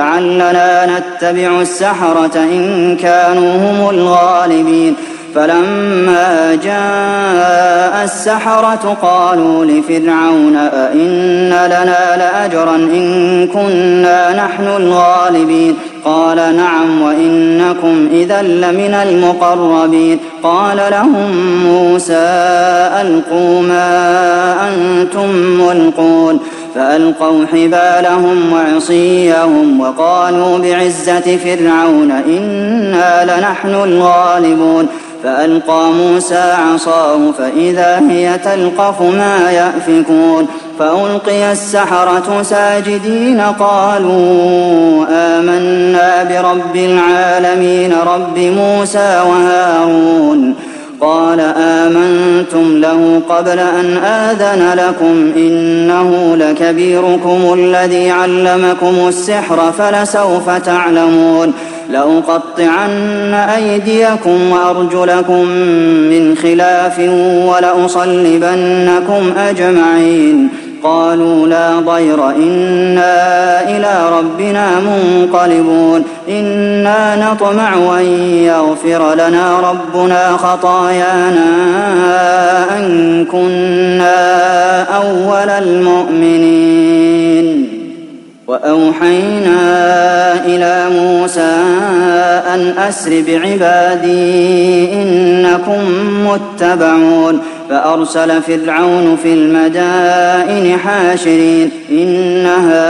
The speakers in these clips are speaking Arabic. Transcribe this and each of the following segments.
لعلنا نتبع السحرة إن كانوا هم الغالبين فلما جاء السحرة قالوا لفرعون أئن لنا لأجرا إن كنا نحن الغالبين قال نعم وإنكم إذا لمن المقربين قال لهم موسى ألقوا ما أنتم ملقون فألقوا حبالهم وعصيهم وقالوا بعزة فرعون إنا لنحن الغالبون فألقى موسى عصاه فإذا هي تلقف ما يأفكون فألقي السحرة ساجدين قالوا آمنا برب العالمين رب موسى وهارون قال آمنتم له قبل أن آذن لكم إنه لكبيركم الذي علمكم السحر فلسوف تعلمون لأقطعن أيديكم وأرجلكم من خلاف ولأصلبنكم أجمعين قالوا لا ضير إنا إلى ربنا منقلبون إنا نطمع أن يغفر لنا ربنا خطايانا أن كنا أول المؤمنين وأوحينا إلى موسى أن أسر بعبادي إنكم متبعون فأرسل فرعون في المدائن حاشرين إن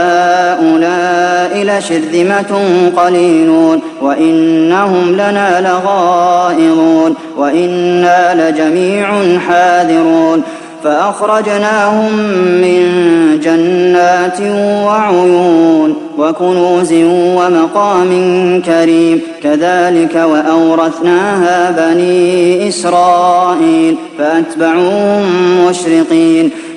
هؤلاء لشرذمة قليلون وإنهم لنا لغائظون وإنا لجميع حاذرون فأخرجناهم من جنات وعيون وكنوز ومقام كريم كذلك وأورثناها بني إسرائيل فأتبعوهم مشرقين